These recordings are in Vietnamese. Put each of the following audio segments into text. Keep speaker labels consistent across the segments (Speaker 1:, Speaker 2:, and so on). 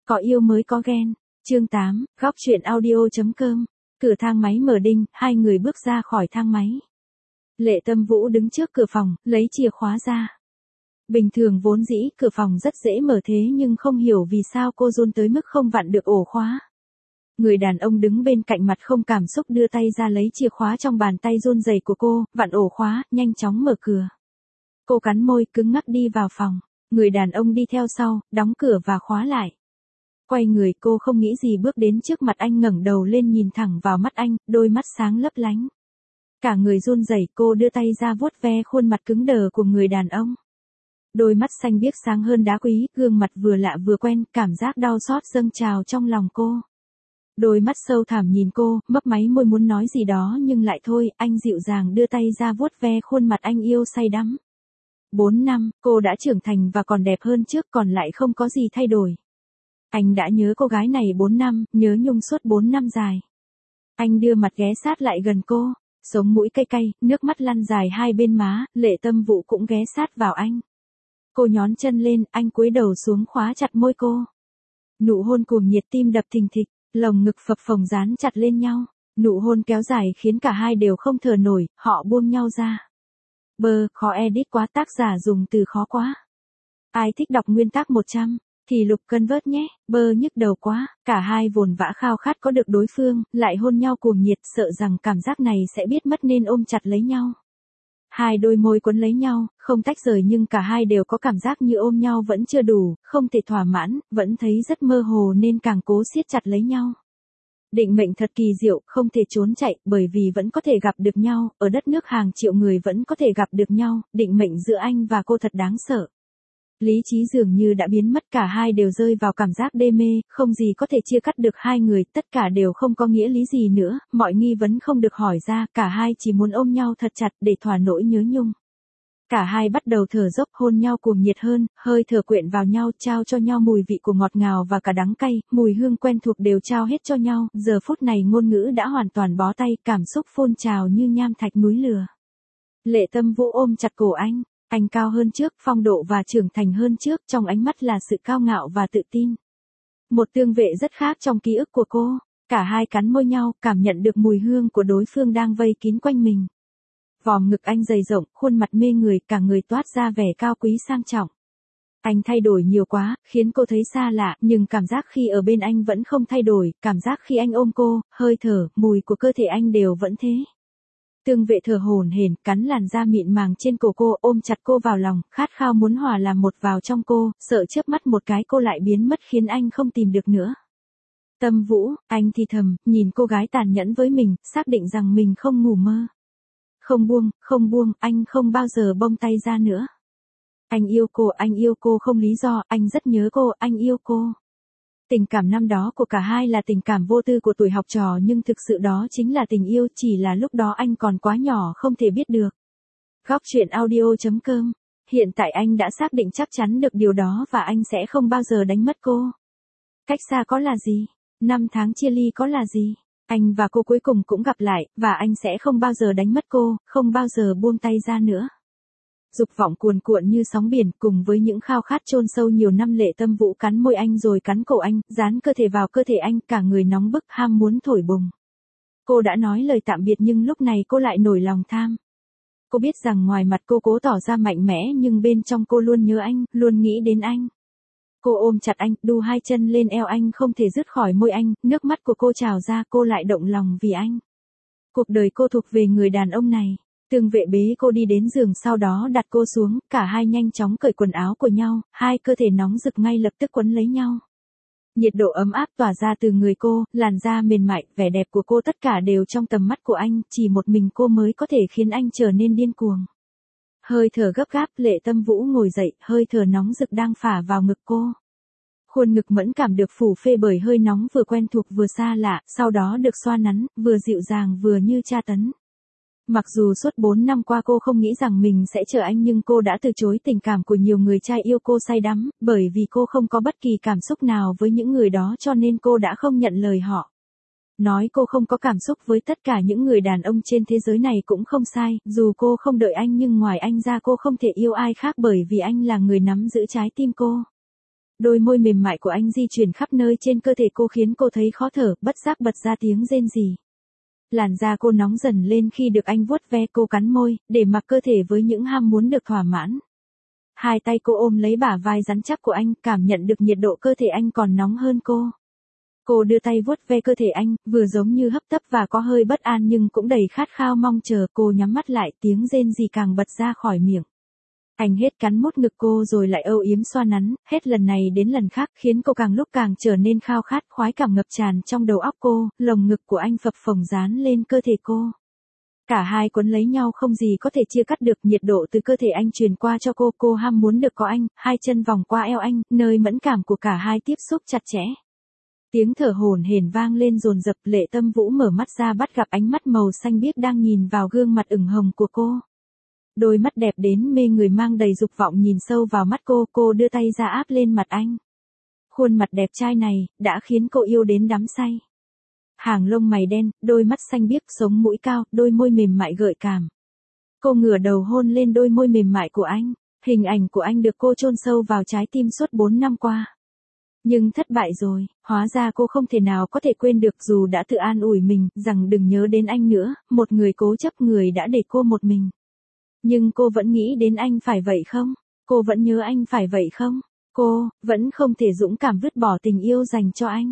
Speaker 1: có yêu mới có ghen. Chương 8, góc truyện audio.com. Cửa thang máy mở đinh, hai người bước ra khỏi thang máy. Lệ Tâm Vũ đứng trước cửa phòng, lấy chìa khóa ra. Bình thường vốn dĩ cửa phòng rất dễ mở thế nhưng không hiểu vì sao cô run tới mức không vặn được ổ khóa. Người đàn ông đứng bên cạnh mặt không cảm xúc đưa tay ra lấy chìa khóa trong bàn tay run rẩy của cô, vặn ổ khóa, nhanh chóng mở cửa. Cô cắn môi cứng ngắc đi vào phòng. Người đàn ông đi theo sau, đóng cửa và khóa lại. Quay người cô không nghĩ gì bước đến trước mặt anh, ngẩng đầu lên nhìn thẳng vào mắt anh, đôi mắt sáng lấp lánh. Cả người run rẩy, cô đưa tay ra vuốt ve khuôn mặt cứng đờ của người đàn ông. Đôi mắt xanh biếc sáng hơn đá quý, gương mặt vừa lạ vừa quen, cảm giác đau xót dâng trào trong lòng cô. Đôi mắt sâu thẳm nhìn cô, mấp máy môi muốn nói gì đó nhưng lại thôi, anh dịu dàng đưa tay ra vuốt ve khuôn mặt anh yêu say đắm. 4 năm, cô đã trưởng thành và còn đẹp hơn trước, còn lại không có gì thay đổi. Anh đã nhớ cô gái này 4 năm, nhớ nhung suốt 4 năm dài. Anh đưa mặt ghé sát lại gần cô, sống mũi cay cay, nước mắt lăn dài hai bên má, Lệ Tâm Vũ cũng ghé sát vào anh. Cô nhón chân lên, anh cúi đầu xuống khóa chặt môi cô. Nụ hôn cuồng nhiệt, tim đập thình thịch, lồng ngực phập phồng dán chặt lên nhau. Nụ hôn kéo dài khiến cả hai đều không thở nổi, họ buông nhau ra. Khó edit quá, tác giả dùng từ khó quá. Ai thích đọc nguyên tác 100 thì lục convert nhé. Nhức đầu quá, cả hai vồn vã khao khát có được đối phương, lại hôn nhau cuồng nhiệt, sợ rằng cảm giác này sẽ biết mất nên ôm chặt lấy nhau. Hai đôi môi quấn lấy nhau, không tách rời nhưng cả hai đều có cảm giác như ôm nhau vẫn chưa đủ, không thể thỏa mãn, vẫn thấy rất mơ hồ nên càng cố siết chặt lấy nhau. Định mệnh thật kỳ diệu, không thể trốn chạy, bởi vì vẫn có thể gặp được nhau, ở đất nước hàng triệu người vẫn có thể gặp được nhau, định mệnh giữa anh và cô thật đáng sợ. Lý trí dường như đã biến mất, cả hai đều rơi vào cảm giác đê mê, không gì có thể chia cắt được hai người, tất cả đều không có nghĩa lý gì nữa, mọi nghi vấn không được hỏi ra, cả hai chỉ muốn ôm nhau thật chặt để thỏa nỗi nhớ nhung. Cả hai bắt đầu thở dốc, hôn nhau cuồng nhiệt hơn, hơi thở quyện vào nhau, trao cho nhau mùi vị của ngọt ngào và cả đắng cay, mùi hương quen thuộc đều trao hết cho nhau, giờ phút này ngôn ngữ đã hoàn toàn bó tay, cảm xúc phun trào như nham thạch núi lửa. Lệ Tâm Vũ ôm chặt cổ anh cao hơn trước, phong độ và trưởng thành hơn trước, trong ánh mắt là sự cao ngạo và tự tin. Một tương vệ rất khác trong ký ức của cô, cả hai cắn môi nhau, cảm nhận được mùi hương của đối phương đang vây kín quanh mình. Vòm ngực anh dày rộng, khuôn mặt mê người, cả người toát ra vẻ cao quý sang trọng. Anh thay đổi nhiều quá, khiến cô thấy xa lạ, nhưng cảm giác khi ở bên anh vẫn không thay đổi, cảm giác khi anh ôm cô, hơi thở, mùi của cơ thể anh đều vẫn thế. Tương vệ thở hổn hển, cắn làn da mịn màng trên cổ cô, ôm chặt cô vào lòng, khát khao muốn hòa làm một vào trong cô, sợ chớp mắt một cái cô lại biến mất khiến anh không tìm được nữa. Tâm Vũ, anh thì thầm, nhìn cô gái tàn nhẫn với mình, xác định rằng mình không ngủ mơ. Không buông, anh không bao giờ buông tay ra nữa. Anh yêu cô không lý do, anh rất nhớ cô, anh yêu cô. Tình cảm năm đó của cả hai là tình cảm vô tư của tuổi học trò nhưng thực sự đó chính là tình yêu, chỉ là lúc đó anh còn quá nhỏ không thể biết được. Góc truyện audio.com. Hiện tại anh đã xác định chắc chắn được điều đó và anh sẽ không bao giờ đánh mất cô. Cách xa có là gì? 5 tháng chia ly có là gì? Anh và cô cuối cùng cũng gặp lại, và anh sẽ không bao giờ đánh mất cô, không bao giờ buông tay ra nữa. Dục vọng cuồn cuộn như sóng biển, cùng với những khao khát chôn sâu nhiều năm, Lệ Tâm Vũ cắn môi anh rồi cắn cổ anh, dán cơ thể vào cơ thể anh, cả người nóng bức, ham muốn thổi bùng. Cô đã nói lời tạm biệt nhưng lúc này cô lại nổi lòng tham. Cô biết rằng ngoài mặt cô cố tỏ ra mạnh mẽ nhưng bên trong cô luôn nhớ anh, luôn nghĩ đến anh. Cô ôm chặt anh, đu hai chân lên eo anh không thể dứt khỏi môi anh, nước mắt của cô trào ra, cô lại động lòng vì anh. Cuộc đời cô thuộc về người đàn ông này. Tương vệ bế cô đi đến giường, sau đó đặt cô xuống, cả hai nhanh chóng cởi quần áo của nhau, hai cơ thể nóng rực ngay lập tức quấn lấy nhau. Nhiệt độ ấm áp tỏa ra từ người cô, làn da mềm mại, vẻ đẹp của cô tất cả đều trong tầm mắt của anh, chỉ một mình cô mới có thể khiến anh trở nên điên cuồng. Hơi thở gấp gáp, Lệ Tâm Vũ ngồi dậy, hơi thở nóng rực đang phả vào ngực cô. Khuôn ngực mẫn cảm được phủ phê bởi hơi nóng vừa quen thuộc vừa xa lạ, sau đó được xoa nắn, vừa dịu dàng vừa như tra tấn. Mặc dù suốt 4 năm qua cô không nghĩ rằng mình sẽ chờ anh nhưng cô đã từ chối tình cảm của nhiều người trai yêu cô say đắm, bởi vì cô không có bất kỳ cảm xúc nào với những người đó cho nên cô đã không nhận lời họ. Nói cô không có cảm xúc với tất cả những người đàn ông trên thế giới này cũng không sai, dù cô không đợi anh nhưng ngoài anh ra cô không thể yêu ai khác bởi vì anh là người nắm giữ trái tim cô. Đôi môi mềm mại của anh di chuyển khắp nơi trên cơ thể cô khiến cô thấy khó thở, bất giác bật ra tiếng rên rỉ. Làn da cô nóng dần lên khi được anh vuốt ve, cô cắn môi, để mặc cơ thể với những ham muốn được thỏa mãn. Hai tay cô ôm lấy bả vai rắn chắc của anh, cảm nhận được nhiệt độ cơ thể anh còn nóng hơn cô. Cô đưa tay vuốt ve cơ thể anh, vừa giống như hấp tấp và có hơi bất an nhưng cũng đầy khát khao mong chờ. Cô nhắm mắt lại, tiếng rên rỉ càng bật ra khỏi miệng. Anh hết cắn mút ngực cô rồi lại âu yếm xoa nắn, hết lần này đến lần khác khiến cô càng lúc càng trở nên khao khát, khoái cảm ngập tràn trong đầu óc cô, lồng ngực của anh phập phồng dán lên cơ thể cô. Cả hai quấn lấy nhau không gì có thể chia cắt được, nhiệt độ từ cơ thể anh truyền qua cho cô ham muốn được có anh, hai chân vòng qua eo anh, nơi mẫn cảm của cả hai tiếp xúc chặt chẽ. Tiếng thở hổn hển vang lên dồn dập, Lệ Tâm Vũ mở mắt ra bắt gặp ánh mắt màu xanh biếc đang nhìn vào gương mặt ửng hồng của cô. Đôi mắt đẹp đến mê người mang đầy dục vọng nhìn sâu vào mắt cô đưa tay ra áp lên mặt anh. Khuôn mặt đẹp trai này, đã khiến cô yêu đến đắm say. Hàng lông mày đen, đôi mắt xanh biếc, sống mũi cao, đôi môi mềm mại gợi cảm. Cô ngửa đầu hôn lên đôi môi mềm mại của anh, hình ảnh của anh được cô chôn sâu vào trái tim suốt 4 năm qua. Nhưng thất bại rồi, hóa ra cô không thể nào có thể quên được dù đã tự an ủi mình rằng đừng nhớ đến anh nữa, một người cố chấp, người đã để cô một mình. Nhưng cô vẫn nghĩ đến anh phải vậy không? Cô vẫn nhớ anh phải vậy không? Cô vẫn không thể dũng cảm vứt bỏ tình yêu dành cho anh.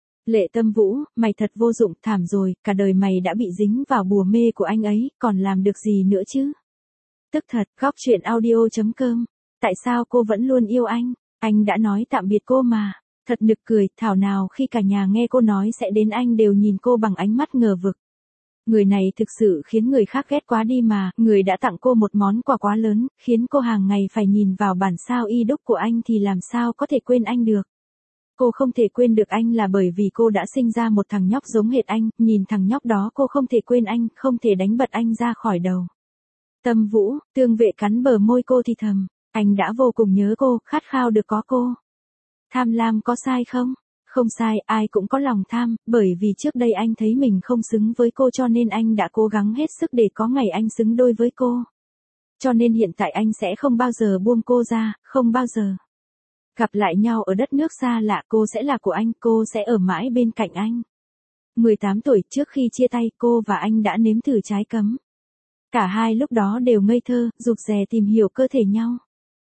Speaker 1: Lệ Tâm Vũ, mày thật vô dụng, thảm rồi, cả đời mày đã bị dính vào bùa mê của anh ấy, còn làm được gì nữa chứ? Tức thật, góc chuyện audio.com. Tại sao cô vẫn luôn yêu anh? Anh đã nói tạm biệt cô mà. Thật nực cười, thảo nào khi cả nhà nghe cô nói sẽ đến anh đều nhìn cô bằng ánh mắt ngờ vực. Người này thực sự khiến người khác ghét quá đi mà, người đã tặng cô một món quà quá lớn, khiến cô hàng ngày phải nhìn vào bản sao y đúc của anh thì làm sao có thể quên anh được. Cô không thể quên được anh là bởi vì cô đã sinh ra một thằng nhóc giống hệt anh, nhìn thằng nhóc đó cô không thể quên anh, không thể đánh bật anh ra khỏi đầu. Tâm Vũ, Tương Vệ cắn bờ môi cô thì thầm, anh đã vô cùng nhớ cô, khát khao được có cô. Tham lam có sai không? Không sai, ai cũng có lòng tham, bởi vì trước đây anh thấy mình không xứng với cô cho nên anh đã cố gắng hết sức để có ngày anh xứng đôi với cô. Cho nên hiện tại anh sẽ không bao giờ buông cô ra, không bao giờ. Gặp lại nhau ở đất nước xa lạ, cô sẽ là của anh, cô sẽ ở mãi bên cạnh anh. 18 tuổi trước khi chia tay, cô và anh đã nếm thử trái cấm. Cả hai lúc đó đều ngây thơ, rụt rè tìm hiểu cơ thể nhau.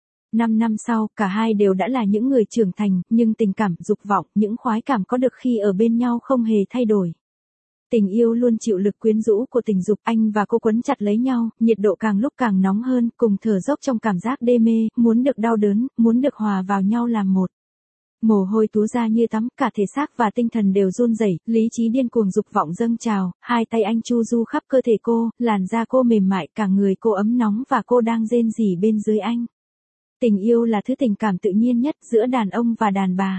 Speaker 1: 5 năm sau, cả hai đều đã là những người trưởng thành, nhưng tình cảm, dục vọng, những khoái cảm có được khi ở bên nhau không hề thay đổi. Tình yêu luôn chịu lực quyến rũ của tình dục, anh và cô quấn chặt lấy nhau, nhiệt độ càng lúc càng nóng hơn, cùng thở dốc trong cảm giác đê mê, muốn được đau đớn, muốn được hòa vào nhau làm một. Mồ hôi túa ra như tắm, cả thể xác và tinh thần đều run rẩy, lý trí điên cuồng, dục vọng dâng trào, hai tay anh chu du khắp cơ thể cô, làn da cô mềm mại, cả người cô ấm nóng và cô đang rên rỉ bên dưới anh. Tình yêu là thứ tình cảm tự nhiên nhất giữa đàn ông và đàn bà.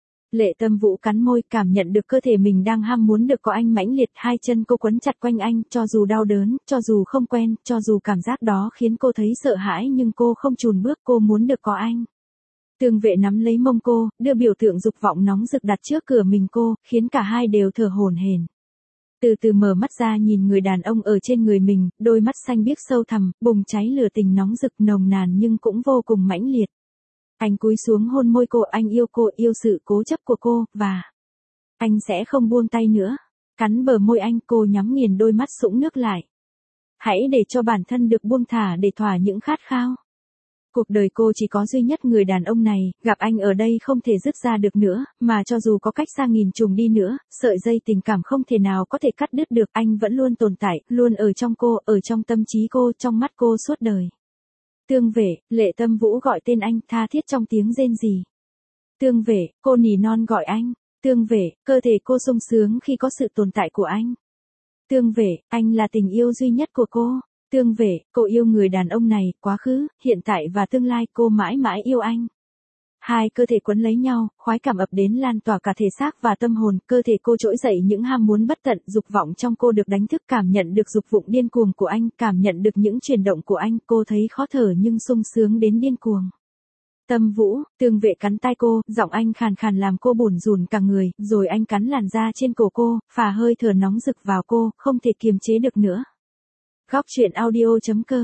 Speaker 1: Lệ Tâm Vũ cắn môi, cảm nhận được cơ thể mình đang ham muốn được có anh mãnh liệt, hai chân cô quấn chặt quanh anh, cho dù đau đớn, cho dù không quen, cho dù cảm giác đó khiến cô thấy sợ hãi nhưng cô không chùn bước, cô muốn được có anh. Tương Vệ nắm lấy mông cô, đưa biểu tượng dục vọng nóng rực đặt trước cửa mình cô, khiến cả hai đều thở hổn hển. Từ từ mở mắt ra nhìn người đàn ông ở trên người mình, đôi mắt xanh biếc sâu thẳm, bùng cháy lửa tình nóng rực nồng nàn nhưng cũng vô cùng mãnh liệt. Anh cúi xuống hôn môi cô, anh yêu cô, yêu sự cố chấp của cô, và anh sẽ không buông tay nữa. Cắn bờ môi anh, cô nhắm nghiền đôi mắt sũng nước lại. Hãy để cho bản thân được buông thả để thỏa những khát khao. Cuộc đời cô chỉ có duy nhất người đàn ông này, gặp anh ở đây không thể dứt ra được nữa, mà cho dù có cách xa nghìn trùng đi nữa, sợi dây tình cảm không thể nào có thể cắt đứt được, anh vẫn luôn tồn tại, luôn ở trong cô, ở trong tâm trí cô, trong mắt cô suốt đời. Tương Vệ, Lệ Tâm Vũ gọi tên anh, tha thiết trong tiếng rên rỉ. Tương Vệ, cô nỉ non gọi anh. Tương Vệ, cơ thể cô sung sướng khi có sự tồn tại của anh. Tương Vệ, anh là tình yêu duy nhất của cô. Tương Vệ, cô yêu người đàn ông này, quá khứ, hiện tại và tương lai, cô mãi mãi yêu anh. Hai cơ thể quấn lấy nhau, khoái cảm ập đến lan tỏa cả thể xác và tâm hồn, cơ thể cô trỗi dậy những ham muốn bất tận, dục vọng trong cô được đánh thức, cảm nhận được dục vọng điên cuồng của anh, cảm nhận được những chuyển động của anh, cô thấy khó thở nhưng sung sướng đến điên cuồng. Tâm Vũ, Tương Vệ cắn tai cô, giọng anh khàn khàn làm cô bủn rủn cả người, rồi anh cắn làn da trên cổ cô, phả hơi thở nóng rực vào cô, không thể kiềm chế được nữa. Góc chuyện audio.com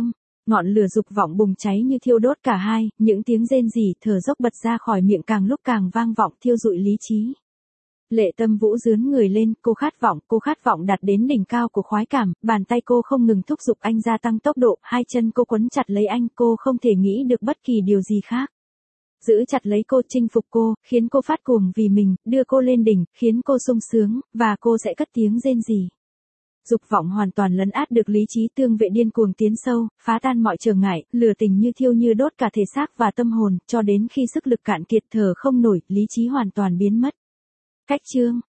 Speaker 1: Ngọn lửa dục vọng bùng cháy như thiêu đốt cả hai, những tiếng rên rỉ thở dốc bật ra khỏi miệng càng lúc càng vang vọng thiêu dụi lý trí. Lệ Tâm Vũ rướn người lên, cô khát vọng đạt đến đỉnh cao của khoái cảm, bàn tay cô không ngừng thúc giục anh gia tăng tốc độ, hai chân cô quấn chặt lấy anh, cô không thể nghĩ được bất kỳ điều gì khác. Giữ chặt lấy cô, chinh phục cô, khiến cô phát cuồng vì mình, đưa cô lên đỉnh, khiến cô sung sướng, và cô sẽ cất tiếng rên rỉ. Dục vọng hoàn toàn lấn át được lý trí, tương vệ điên cuồng tiến sâu, phá tan mọi trở ngại, lửa tình như thiêu như đốt cả thể xác và tâm hồn, cho đến khi sức lực cạn kiệt thở không nổi, lý trí hoàn toàn biến mất. Cách chương